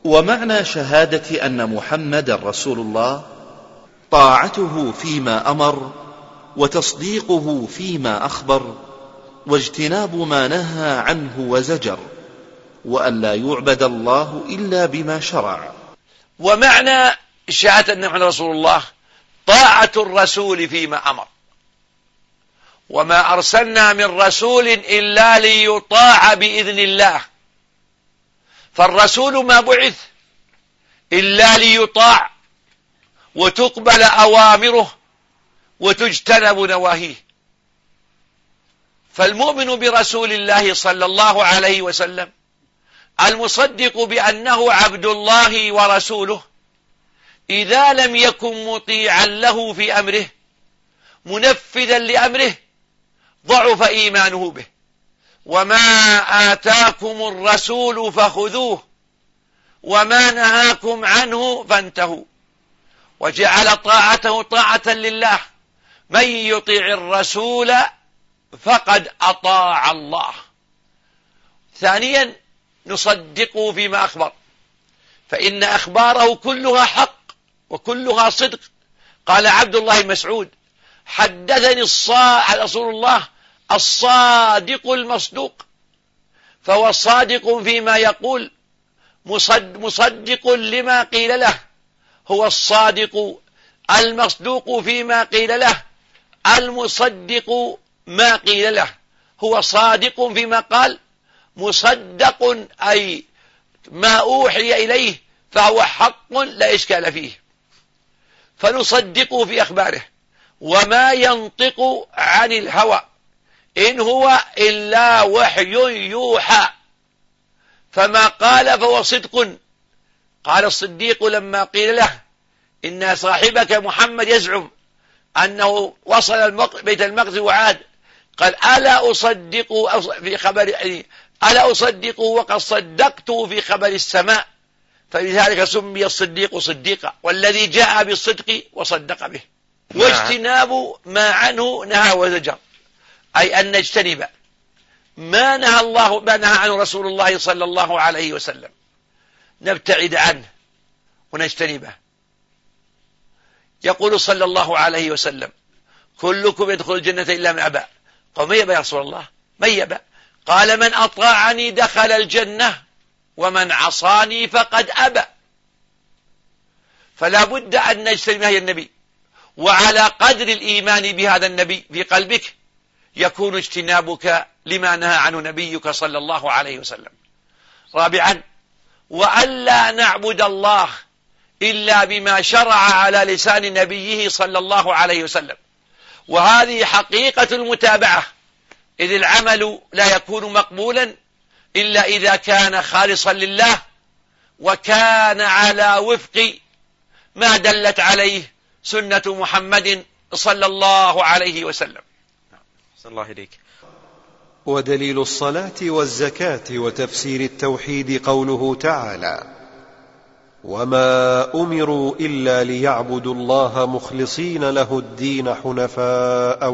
ومعنى شهادة أن محمد رسول الله طاعته فيما أمر، وتصديقه فيما أخبر، واجتناب ما نهى عنه وزجر، وأن لا يعبد الله إلا بما شرع. ومعنى شهادة أن محمد رسول الله طاعة الرسول فيما أمر، وما أرسلنا من رسول إلا ليطاع بإذن الله، فالرسول ما بعث إلا ليطاع وتقبل أوامره وتجتنب نواهيه. فالمؤمن برسول الله صلى الله عليه وسلم المصدق بأنه عبد الله ورسوله إذا لم يكن مطيعا له في أمره منفذا لأمره ضعف إيمانه به. وما آتاكم الرسول فخذوه وما نهاكم عنه فانتهوا، وجعل طاعته طاعة لله. من يطيع الرسول فقد أطاع الله. ثانيا نصدقه فيما أخبر، فإن أخباره كلها حق وكلها صدق. قال عبد الله بن مسعود: حدثني رسول الله الصادق المصدوق. فهو صادق فيما يقول، مصدق لما قيل له. هو الصادق المصدوق فيما قيل له، المصدق ما قيل له. هو صادق فيما قال، مصدق أي ما أوحي إليه فهو حق لا إشكال فيه، فنصدقه في أخباره. وما ينطق عن الهوى إن هو إلا وحي يوحى، فما قال فهو صدق. قال الصديق لما قيل له إن صاحبك محمد يزعم أنه وصل بيت المقدس وعاد، قال: ألا أصدق في خبر، ألا أصدق وقد صدقته في خبر السماء. فلذلك سمي الصديق صديقا، والذي جاء بالصدق وصدق به. واجتناب ما عنه نهى وزجر، أي أن نجتنب ما نهى عنه رسول الله صلى الله عليه وسلم، نبتعد عنه ونجتنبه. يقول صلى الله عليه وسلم: كلكم يدخل الجنة إلا من أبى. قال: من يبى يا رسول الله؟ من يبى؟ قال: من أطاعني دخل الجنة ومن عصاني فقد أبى. فلا بد أن نجتنب هذا النبي، وعلى قدر الإيمان بهذا النبي في قلبك يكون اجتنابك لما نهى عنه نبيك صلى الله عليه وسلم. رابعا: وألا نعبد الله إلا بما شرع على لسان نبيه صلى الله عليه وسلم. وهذه حقيقة المتابعة، إذ العمل لا يكون مقبولا إلا إذا كان خالصا لله وكان على وفق ما دلت عليه سنة محمد صلى الله عليه وسلم. صلى الله عليك. ودليل الصلاة والزكاة وتفسير التوحيد قوله تعالى: وما أمروا إلا ليعبدوا الله مخلصين له الدين حنفاء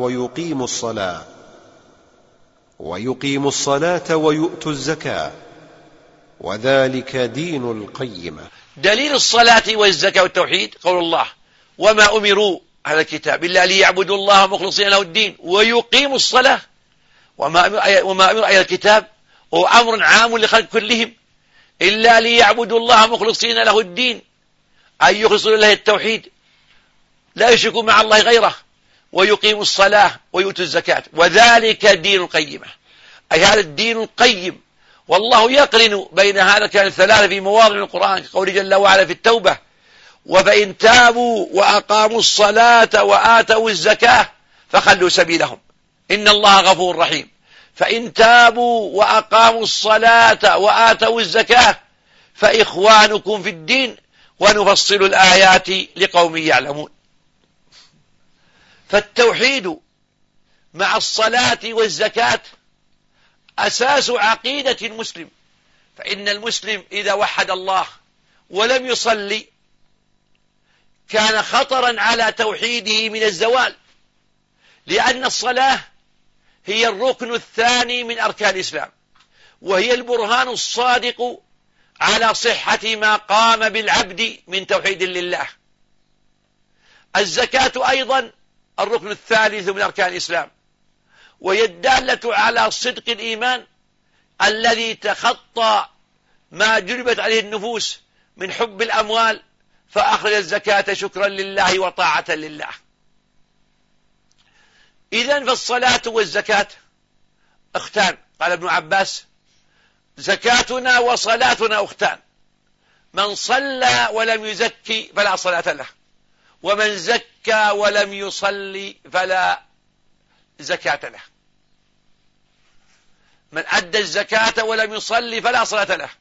ويقيموا الصلاة ويؤتوا الزكاة وذلك دين القيمة. دليل الصلاة والزكاة والتوحيد قول الله: وما أمروا، هذا الكتاب، إلا ليعبدوا الله مخلصين له الدين ويقيموا الصلاة. وما أمر أي الكتاب هو أمر عام لخلق كلهم، إلا ليعبدوا الله مخلصين له الدين، أي يخلصوا لله التوحيد لا يشركوا مع الله غيره، ويقيموا الصلاة ويؤتوا الزكاة وذلك دين القيمة، أي هذا الدين القيم. والله يقرن بين هذا كان الثلاثة في مواضع القرآن، قوله جل وعلا في التوبة: وفإن تابوا وأقاموا الصلاة وآتوا الزكاة فخلوا سبيلهم إن الله غفور رحيم. فإن تابوا وأقاموا الصلاة وآتوا الزكاة فإخوانكم في الدين ونفصل الآيات لقوم يعلمون. فالتوحيد مع الصلاة والزكاة أساس عقيدة المسلم، فإن المسلم إذا وحد الله ولم يصلي كان خطرا على توحيده من الزوال، لأن الصلاة هي الركن الثاني من أركان الإسلام، وهي البرهان الصادق على صحة ما قام بالعبد من توحيد لله. الزكاة أيضا الركن الثالث من أركان الإسلام، وهي الدالة على صدق الإيمان الذي تخطى ما جلبت عليه النفوس من حب الأموال، فأخرج الزكاة شكرا لله وطاعة لله. إذن فالصلاة والزكاة أختان. قال ابن عباس: زكاتنا وصلاتنا أختان، من صلى ولم يزكي فلا صلاة له، ومن زكى ولم يصلي فلا زكاة له. من أدى الزكاة ولم يصلي فلا صلاة له،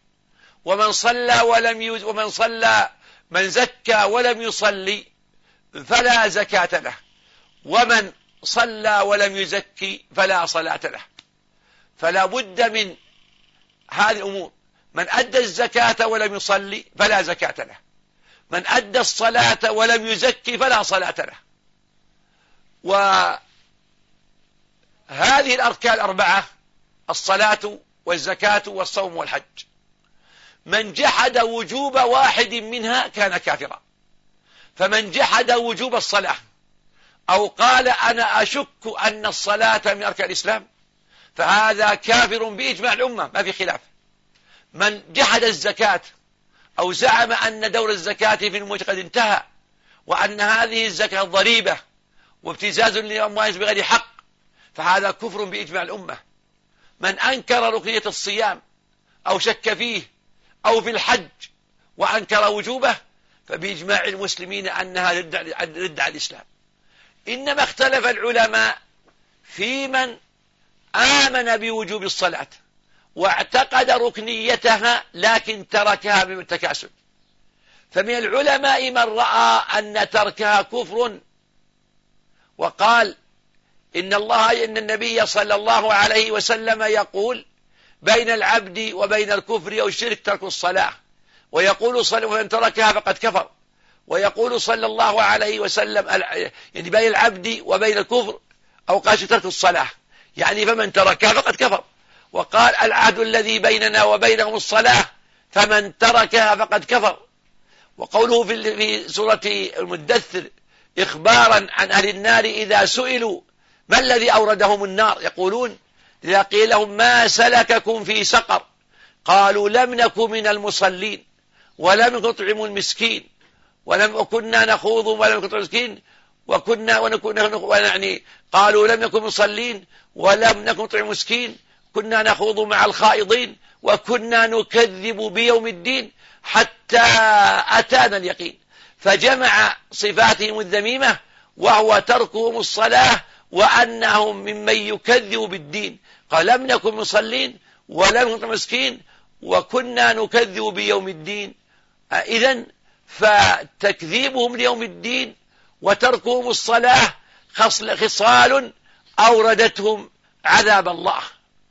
من زكى ولم يصلي فلا زكاة له، ومن صلى ولم يزكي فلا صلاة له. فلا بد من هذه الأمور: من أدى الزكاة ولم يصلي فلا زكاة له، من أدى الصلاة ولم يزكي فلا صلاة له. وهذه الأركان الأربعة: الصلاة والزكاة والصوم والحج، من جحد وجوب واحد منها كان كافرا. فمن جحد وجوب الصلاة أو قال أنا أشك أن الصلاة من أركان الإسلام فهذا كافر بإجماع الأمة، ما في خلاف. من جحد الزكاة أو زعم أن دور الزكاة في الموت قد انتهى، وأن هذه الزكاة ضريبة وابتزاز لأموال بغير حق، فهذا كفر بإجماع الأمة. من أنكر ركنية الصيام أو شك فيه أو في الحج وأنكر وجوبه فبإجماع المسلمين أنها ردة على الإسلام. إنما اختلف العلماء في من آمن بوجوب الصلاة واعتقد ركنيتها لكن تركها من التكاسل. فمن العلماء من رأى أن تركها كفر وقال إن النبي صلى الله عليه وسلم يقول: بين العبد وبين الكفر أو الشرك ترك الصلاة، ويقول من تركها فقد كفر، ويقول صلى الله عليه وسلم يعني بين العبد وبين الكفر أو قال ترك الصلاة، يعني فمن تركها فقد كفر. وقال: العهد الذي بيننا وبينهم الصلاة فمن تركها فقد كفر. وقوله في سورة المدثر إخبارا عن أهل النار إذا سئلوا ما الذي أوردهم النار يقولون: إذا قيل لهم ما سلككم في سقر قالوا لم نكن من المصلين ولم نطعم المسكين وكنا نخوض ولم نطعم المسكين قالوا لم نكن مصلين ولم نكن نطعم المسكين كنا نخوض مع الخائضين وكنا نكذب بيوم الدين حتى أتانا اليقين. فجمع صفاتهم الذميمة وهو تركهم الصلاة وأنهم ممن يكذب بالدين. قال: لم نكن مصلين ولم نطعم مسكين وكنا نكذب بيوم الدين. إذن فتكذيبهم ليوم الدين وتركهم الصلاة خصال أوردتهم عذاب الله.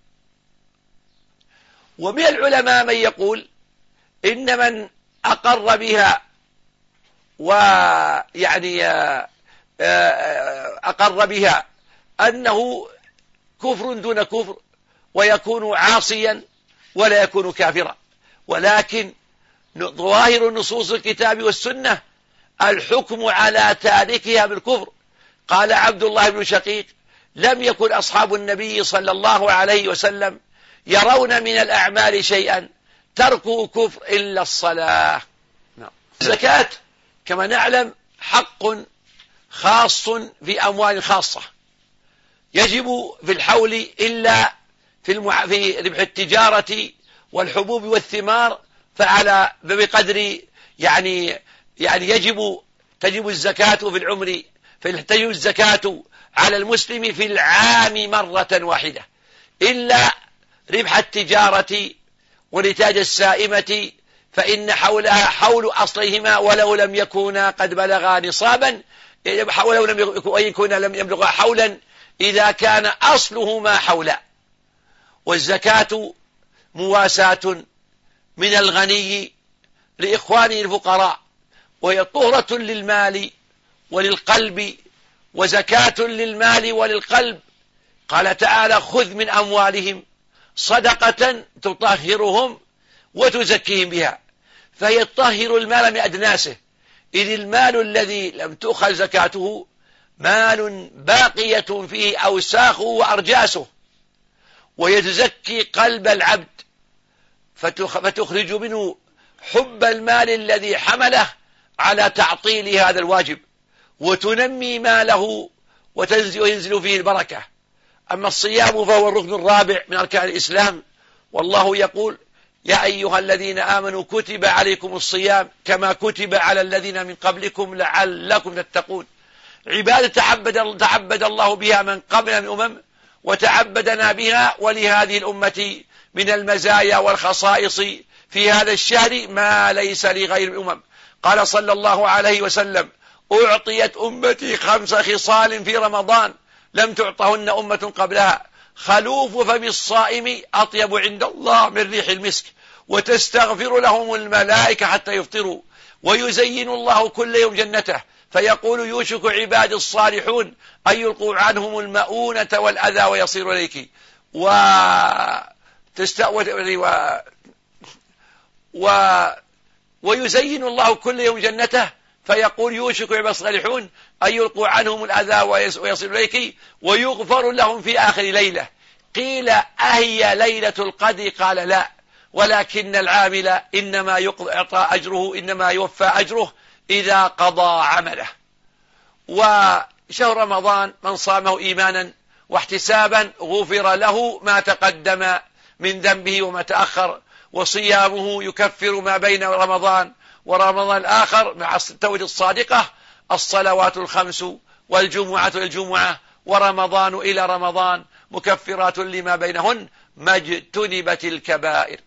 ومن العلماء من يقول إن من أقر بها ويعني أقر بها أنه كفر دون كفر ويكون عاصيا ولا يكون كافرا، ولكن ظواهر نصوص الكتاب والسنة الحكم على تاركها بالكفر. قال عبد الله بن شقيق: لم يكن أصحاب النبي صلى الله عليه وسلم يرون من الأعمال شيئا تركوا كفر إلا الصلاة. الزكاة كما نعلم حق خاص في أموال خاصة يجب في الحول إلا في ربح التجارة والحبوب والثمار، فعلى بقدر يعني تجب الزكاة في العمر، تجب الزكاة على المسلم في العام مرة واحدة، إلا ربح التجارة ونتاج السائمة فإن حولها حول أصليهما ولو لم يكونا قد بلغا نصابا، ولو لم يبلغا حولا إذا كان أصلهما حولا. والزكاة مواساة من الغني لإخوانه الفقراء، وهي طهرة للمال وللقلب وزكاة للمال وللقلب. قال تعالى: خذ من أموالهم صدقة تطهرهم وتزكيهم بها، فهي تطهر المال من أدناسه، إذ المال الذي لم تؤخذ زكاته مال باقية فيه أوساخه وأرجاسه، ويتزكي قلب العبد فتخرج منه حب المال الذي حمله على تعطيل هذا الواجب، وتنمي ماله وينزل فيه البركة. أما الصيام فهو الركن الرابع من أركان الإسلام، والله يقول: يا أيها الذين آمنوا كتب عليكم الصيام كما كتب على الذين من قبلكم لعلكم تتقون. عبادة تعبد الله بها من قبل من أمم، وتعبدنا بها ولهذه الأمة من المزايا والخصائص في هذا الشهر ما ليس لغير الأمم. قال صلى الله عليه وسلم: أعطيت أمتي 5 خصال في رمضان لم تعطهن أمة قبلها: خلوف فم الصائم أطيب عند الله من ريح المسك، وتستغفر لهم الملائكة حتى يفطروا، ويزين الله كل يوم جنته، فيقول: يوشك عباد الصالحون أن يلقوا عنهم المؤونة والأذى ويصير إليك، ويزين الله كل يوم جنته، فيقول: يوشك عباد الصالحون أن يلقوا عنهم الأذى ويصير إليك، ويغفر لهم في آخر ليلة. قيل: أهي ليلة القدر؟ قال: لا، ولكن العامل إنما يوفى أجره إذا قضى عمله. وشهر رمضان من صامه إيمانا واحتسابا غفر له ما تقدم من ذنبه وما تأخر، وصيامه يكفر ما بين رمضان ورمضان الآخر مع التوبة الصادقة: الصلوات الخمس والجمعة للجمعة ورمضان إلى رمضان مكفرات لما بينهن ما اجتنبت الكبائر.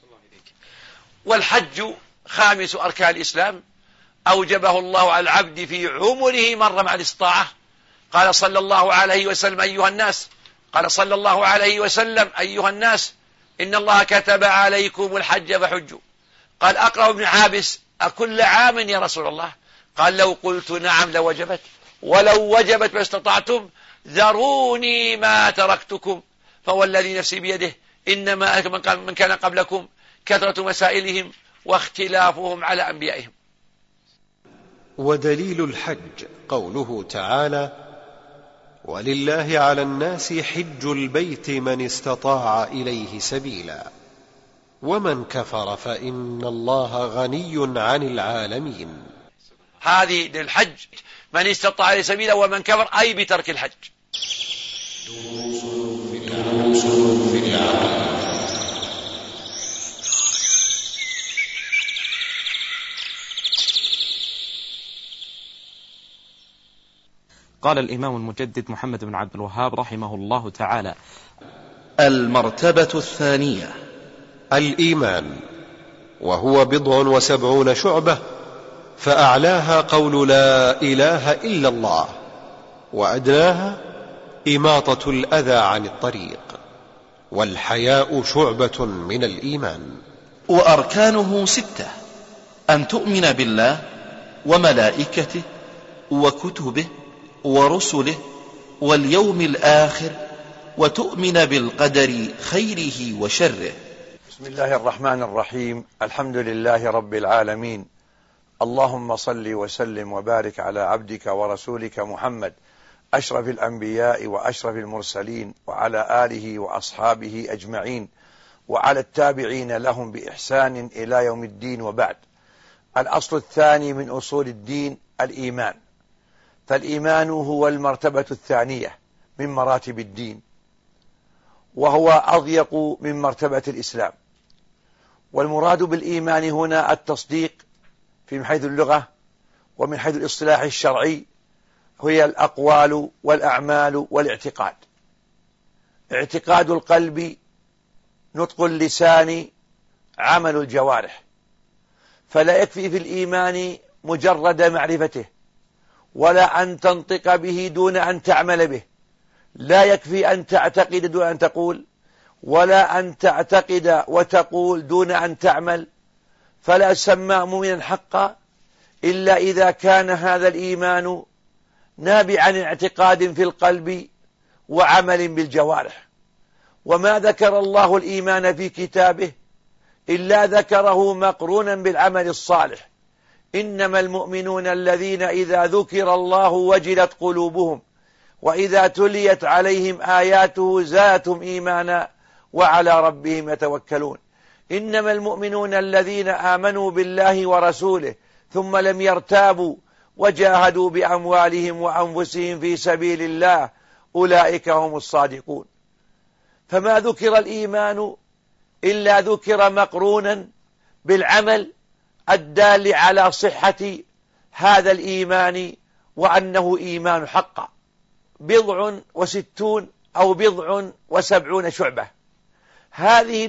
والحج خامس أركان الإسلام، أوجبه الله على العبد في عمره مرة مع الاستطاعة. قال صلى الله عليه وسلم: أيها الناس إن الله كتب عليكم الحج فحجوا. قال أقرأ بن عابس: أكل عام يا رسول الله؟ قال: لو قلت نعم لوجبت، ولو وجبت ما استطعتم، ذروني ما تركتكم، فوالذي نفسي بيده إنما من كان قبلكم كثرة مسائلهم واختلافهم على أنبيائهم. ودليل الحج قوله تعالى: ولله على الناس حج البيت من استطاع إليه سبيلا، ومن كفر فإن الله غني عن العالمين. هذه للحج من استطاع إليه سبيلا، ومن كفر أي بترك الحج. قال الإمام المجدد محمد بن عبد الوهاب رحمه الله تعالى: المرتبة الثانية الإيمان، وهو 70 شعبة، فأعلاها قول لا إله إلا الله، وأدناها إماطة الأذى عن الطريق، والحياء شعبة من الإيمان. وأركانه 6: أن تؤمن بالله وملائكته وكتبه ورسله واليوم الآخر، وتؤمن بالقدر خيره وشره. بسم الله الرحمن الرحيم. الحمد لله رب العالمين، اللهم صل وسلم وبارك على عبدك ورسولك محمد أشرف الأنبياء وأشرف المرسلين، وعلى آله وأصحابه أجمعين، وعلى التابعين لهم بإحسان إلى يوم الدين. وبعد. الأصل الثاني من أصول الدين الإيمان، فالإيمان هو المرتبة الثانية من مراتب الدين، وهو أضيق من مرتبة الإسلام. والمراد بالإيمان هنا التصديق من حيث اللغة، ومن حيث الاصطلاح الشرعي هي الأقوال والأعمال والاعتقاد. اعتقاد القلب، نطق اللسان، عمل الجوارح. فلا يكفي في الإيمان مجرد معرفته، ولا أن تنطق به دون أن تعمل به. لا يكفي أن تعتقد دون أن تقول، ولا أن تعتقد وتقول دون أن تعمل. فلا يسمى مؤمنا حقا إلا إذا كان هذا الإيمان نابعا عن اعتقاد في القلب وعمل بالجوارح. وما ذكر الله الإيمان في كتابه إلا ذكره مقرونا بالعمل الصالح. إنما المؤمنون الذين إذا ذكر الله وجلت قلوبهم وإذا تليت عليهم آياته زادتهم إيمانا وعلى ربهم يتوكلون. إنما المؤمنون الذين آمنوا بالله ورسوله ثم لم يرتابوا وجاهدوا بأموالهم وأنفسهم في سبيل الله أولئك هم الصادقون. فما ذكر الإيمان إلا ذكر مقرونا بالعمل الدال على صحة هذا الإيمان وأنه إيمان حق. 67 أو 70 شعبة. هذه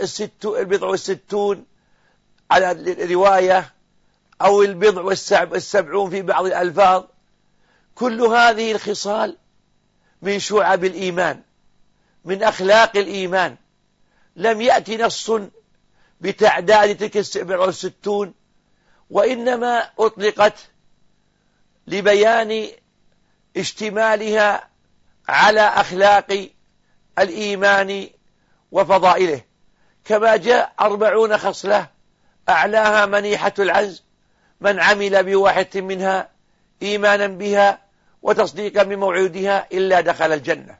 67 على الرواية أو 70 في بعض الألفاظ، كل هذه الخصال من شعب الإيمان، من أخلاق الإيمان. لم يأتي نص بتعداد تلك 67، وإنما أطلقت لبيان اشتمالها على أخلاق الإيمان وفضائله، كما جاء 40 خصلة أعلاها منيحة العز من عمل بواحد منها إيمانا بها وتصديقا بموعودها إلا دخل الجنة.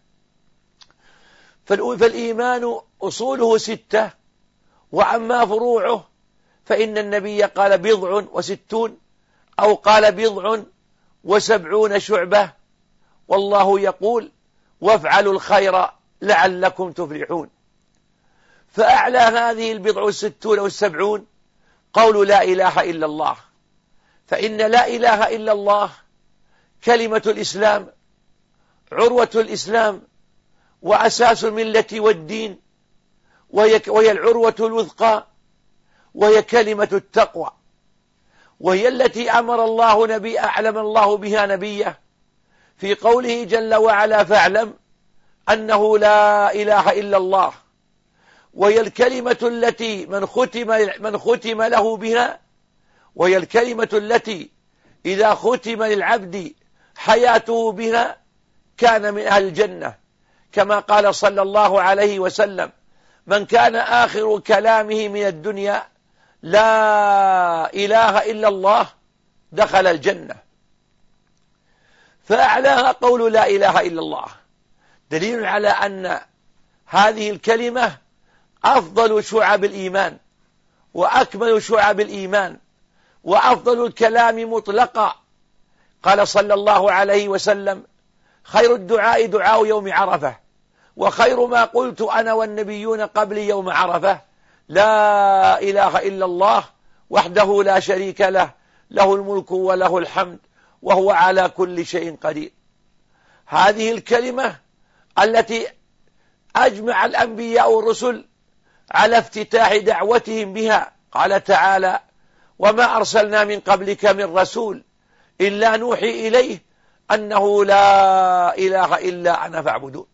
فالإيمان أصوله 6، وأما فروعه فإن النبي قال 60 أو قال 70 شعبة، والله يقول وافعلوا الخير لعلكم تفلحون. فأعلى هذه 60 و70 قول لا إله إلا الله، فإن لا إله إلا الله كلمة الإسلام، عروة الإسلام، وأساس الملة والدين، وهي العروة الوثقى، وهي كلمة التقوى، وهي التي أعلم الله بها نبيه في قوله جل وعلا فاعلم أنه لا إله إلا الله. وهي الكلمة التي من ختم له بها، وهي الكلمة التي إذا ختم للعبد حياته بها كان من أهل الجنة، كما قال صلى الله عليه وسلم من كان آخر كلامه من الدنيا لا إله إلا الله دخل الجنة. فأعلاها قول لا إله إلا الله، دليل على أن هذه الكلمة أفضل شعب الإيمان وأكمل شعب الإيمان وأفضل الكلام مطلقا. قال صلى الله عليه وسلم خير الدعاء دعاء يوم عرفة، وخير ما قلت أنا والنبيون قبلي يوم عرفة لا إله إلا الله وحده لا شريك له، له الملك وله الحمد وهو على كل شيء قدير. هذه الكلمة التي أجمع الأنبياء والرسل على افتتاح دعوتهم بها، قال تعالى وما أرسلنا من قبلك من رسول إلا نوحي إليه أنه لا إله إلا أنا فاعبدون.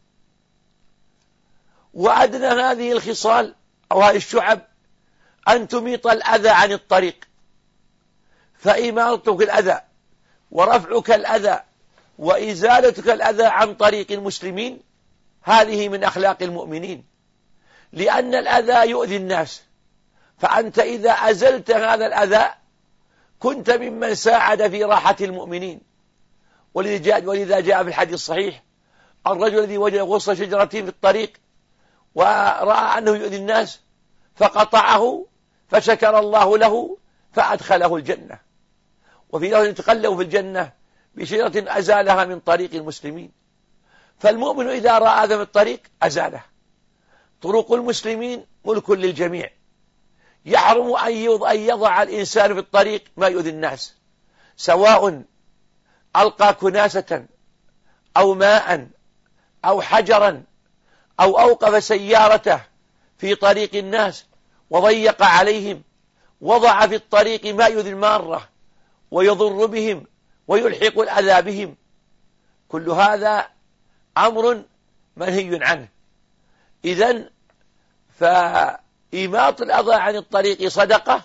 وأدنى هذه الخصال أو هذه الشعب أن تميط الأذى عن الطريق، فإماطتك الأذى ورفعك الأذى وإزالتك الأذى عن طريق المسلمين هذه من أخلاق المؤمنين، لأن الأذى يؤذي الناس، فأنت إذا أزلت هذا الأذى كنت ممن ساعد في راحة المؤمنين. ولذا جاء في الحديث الصحيح الرجل الذي وجد غصن شجرة في الطريق ورأى أنه يؤذي الناس فقطعه فشكر الله له فأدخله الجنة. وفي لفظ يتقلب في الجنة بشجرة أزالها من طريق المسلمين. فالمؤمن إذا رأى هذا من الطريق أزاله. طرق المسلمين ملك للجميع، يحرم أن يضع الإنسان في الطريق ما يؤذي الناس، سواء ألقى كناسة أو ماء أو حجرا أو أوقف سيارته في طريق الناس وضيق عليهم، وضع في الطريق ما يؤذي المارة ويضر بهم ويلحق الأذى بهم، كل هذا أمر منهي عنه. إذن فإماط الأذى عن الطريق صدقة،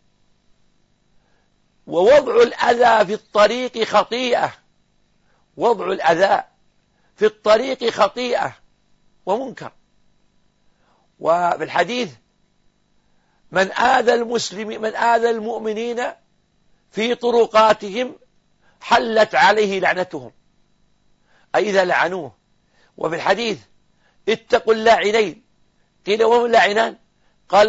ووضع الأذى في الطريق خطيئة. وضع الأذى في الطريق خطيئة ومنكر. وفي الحديث من آذى المؤمنين في طرقاتهم حلت عليه لعنتهم، أي إذا لعنوه. وفي الحديث اتقوا اللاعنين، قيل وهم اللاعنان؟ قال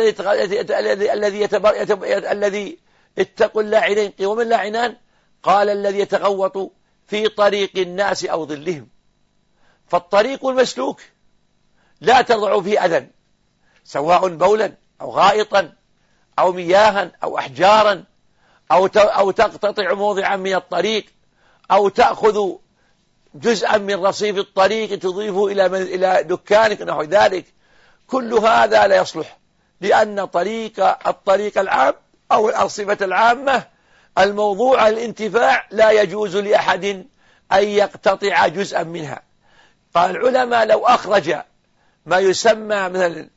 الذي اتقوا اللاعنين، قيل وهم اللاعنان؟ قال الذي يتغوط في طريق الناس أو ظلهم. فالطريق المسلوك لا تضع فيه أذى، سواء بولا أو غائطا أو مياها أو أحجارا أو تقتطع موضعا من الطريق أو تأخذ جزءا من رصيف الطريق تضيفه إلى دكانك نحو ذلك. كل هذا لا يصلح، لأن الطريق العام أو الأرصفة العامة الموضوع الانتفاع لا يجوز لأحد أن يقتطع جزءا منها. قال العلماء لو أخرج ما يسمى مثلا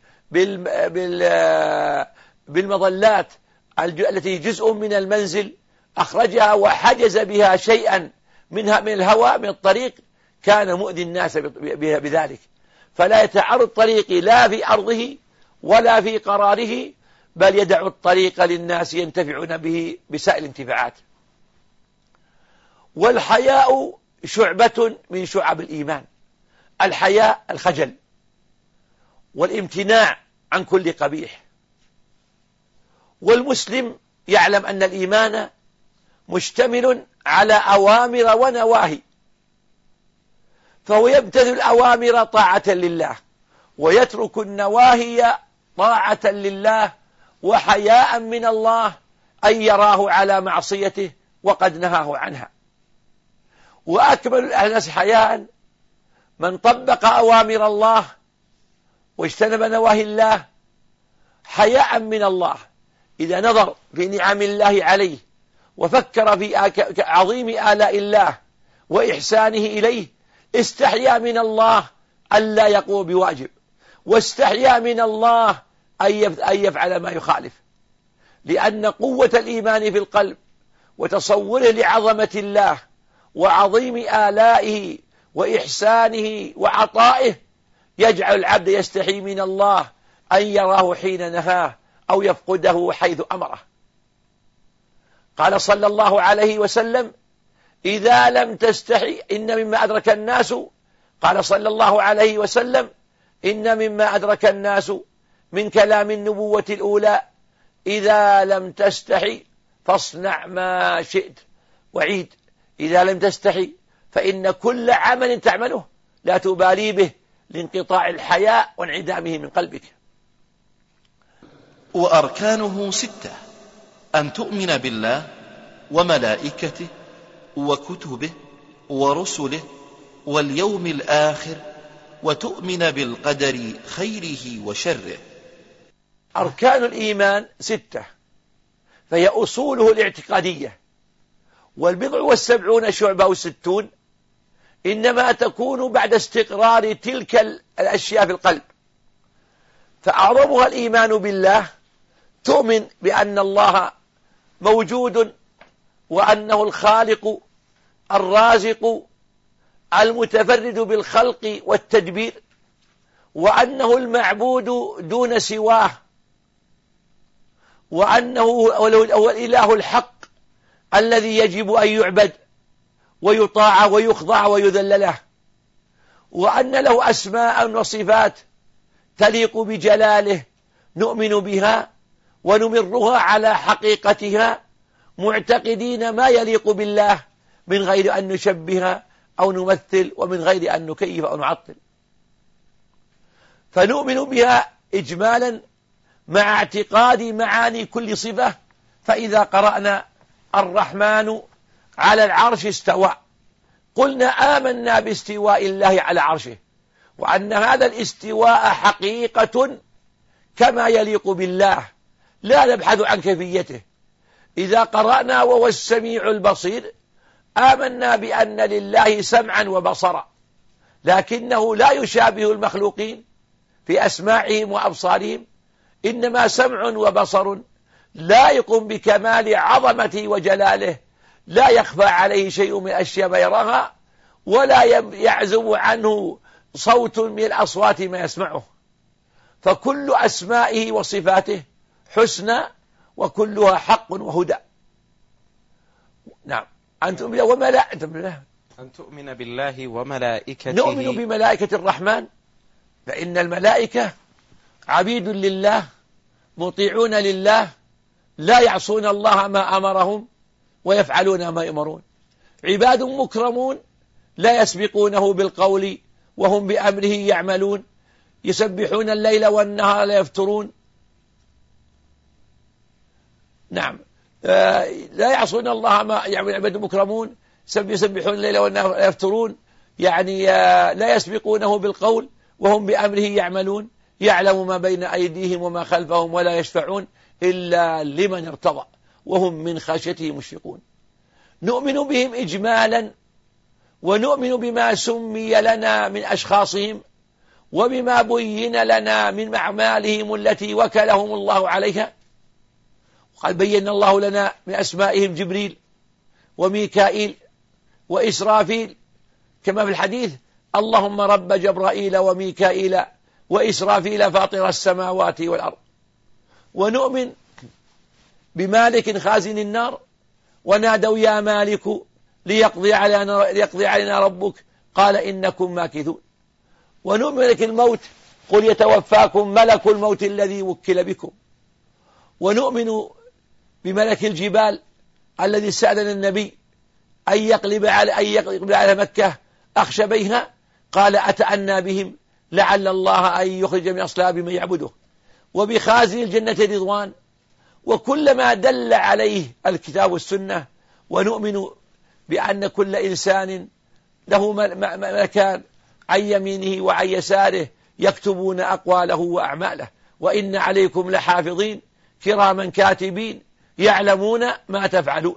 بالمظلات التي جزء من المنزل، أخرجها وحجز بها شيئا منها من الهواء من الطريق، كان مؤذي الناس بذلك. فلا يتعرض الطريق لا في أرضه ولا في قراره، بل يدع الطريق للناس ينتفعون به بسائر الانتفاعات. والحياء شعبة من شعب الإيمان. الحياء الخجل والامتناع عن كل قبيح. والمسلم يعلم أن الإيمان مشتمل على أوامر ونواهي، فهو يبتذل الأوامر طاعة لله ويترك النواهي طاعة لله وحياء من الله أن يراه على معصيته وقد نهاه عنها. وأكمل الناس حياء من طبق أوامر الله واجتنب نواهي الله حياء من الله. إذا نظر في نعم الله عليه وفكر في عظيم آلاء الله وإحسانه إليه، استحيا من الله ألا يقوم بواجب، واستحيا من الله أن يفعل ما يخالف، لأن قوة الإيمان في القلب وتصوره لعظمة الله وعظيم آلائه وإحسانه وعطائه يجعل العبد يستحي من الله أن يراه حين نهاه أو يفقده حيث أمره. قال صلى الله عليه وسلم: إذا لم تستحي إن مما أدرك الناس، قال صلى الله عليه وسلم: إن مما أدرك الناس من كلام النبوة الأولى إذا لم تستحي فاصنع ما شئت. وعيد: إذا لم تستحي فإن كل عمل تعمله لا تبالي به لانقطاع الحياء وانعدامه من قلبك. وأركانه 6: أن تؤمن بالله وملائكته وكتبه ورسله واليوم الآخر، وتؤمن بالقدر خيره وشره. أركان الإيمان 6، فهي أصوله الاعتقادية، 70 شعبة أو 60 إنما تكون بعد استقرار تلك الأشياء في القلب. فأعظمها الإيمان بالله، تؤمن بأن الله موجود وأنه الخالق الرازق المتفرد بالخلق والتدبير، وأنه المعبود دون سواه، وأنه هو الإله الحق الذي يجب أن يعبد ويطاع ويخضع ويذل له، وأن له أسماء وصفات تليق بجلاله نؤمن بها ونمرها على حقيقتها معتقدين ما يليق بالله من غير أن نشبه أو نمثل ومن غير أن نكيف أو نعطل. فنؤمن بها إجمالا مع اعتقاد معاني كل صفة. فإذا قرأنا الرحمن على العرش استوى، قلنا آمنا باستواء الله على عرشه، وأن هذا الاستواء حقيقة كما يليق بالله، لا نبحث عن كيفيته. إذا قرأنا وهو السميع البصير، آمنا بأن لله سمعا وبصرا، لكنه لا يشابه المخلوقين في أسماعهم وأبصارهم، إنما سمع وبصر لا يقوم بكمال عظمته وجلاله، لا يخفى عليه شيء من الأشياء ما يراها، ولا يعزب عنه صوت من الأصوات ما يسمعه. فكل أسمائه وصفاته حسنى وكلها حق وهدى. نعم. أن تؤمن بالله وملائكته. نؤمن بملائكة الرحمن، فإن الملائكة عبيد لله مطيعون لله لا يعصون الله ما أمرهم ويفعلون ما يؤمرون، عباد مكرمون لا يسبقونه بالقول وهم بأمره يعملون، يسبحون الليل والنهار لا يفترون. نعم. لا يعصون الله ما يعمل، عباد مكرمون يسبحون الليل والنهار لا يفترون، يعني لا يسبقونه بالقول وهم بأمره يعملون، يعلم ما بين أيديهم وما خلفهم ولا يشفعون إلا لمن ارتضى وهم من خشيته مشفقون. نؤمن بهم إجمالا، ونؤمن بما سمي لنا من أشخاصهم وبما بين لنا من أعمالهم التي وكلهم الله عليها. وقد بين الله لنا من أسمائهم جبريل وميكائيل وإسرافيل، كما في الحديث: اللهم رب جبرائيل وميكائيل وإسرافيل فاطر السماوات والأرض. ونؤمن بمالك خازن النار، ونادوا يا مالك ليقضي علينا ربك قال إنكم ماكثون. ونؤمن بملك الموت، قل يتوفاكم ملك الموت الذي وكل بكم. ونؤمن بملك الجبال الذي استأذن النبي أن يقلب على مكة أخشبيها، قال أتأنى بهم لعل الله أن يخرج من أصلاب من يعبده. وبخازن الجنة رضوان، وكل ما دل عليه الكتاب والسنة. ونؤمن بأن كل إنسان له مكان عن يمينه وعن يساره يكتبون أقواله وأعماله، وإن عليكم لحافظين كراما كاتبين يعلمون ما تفعلون.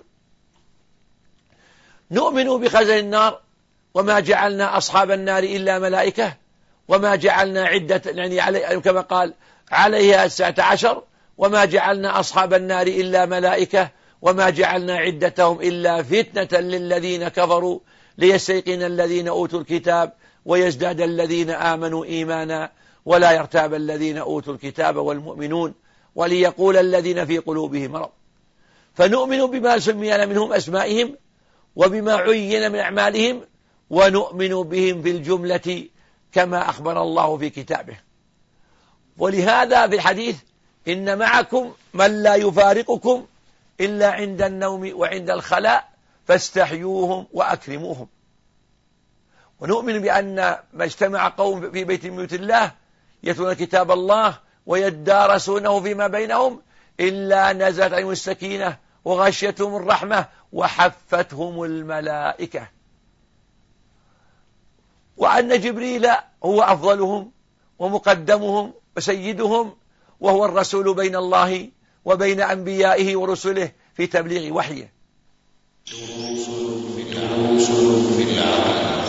نؤمن بخزن النار، وما جعلنا أصحاب النار إلا ملائكة، وما جعلنا عدة، يعني كما قال عليها 19، وما جعلنا أصحاب النار إلا ملائكة وما جعلنا عدتهم إلا فتنة للذين كفروا ليستيقن الذين أوتوا الكتاب ويزداد الذين آمنوا إيمانا ولا يرتاب الذين أوتوا الكتاب والمؤمنون وليقول الذين في قلوبهم مرض. فنؤمن بما سمي منهم أسمائهم وبما عين من أعمالهم، ونؤمن بهم في الجملة كما أخبر الله في كتابه. ولهذا في الحديث: إن معكم من لا يفارقكم إلا عند النوم وعند الخلاء فاستحيوهم وأكرموهم. ونؤمن بأن ما اجتمع قوم في بيت من بيوت الله يتلون كتاب الله ويدارسونه فيما بينهم إلا نزلت عليهم السكينة وغشيتهم الرحمة وحفتهم الملائكة. وأن جبريل هو أفضلهم ومقدمهم وسيدهم، وهو الرسول بين الله وبين أنبيائه ورسله في تبليغ وحيه.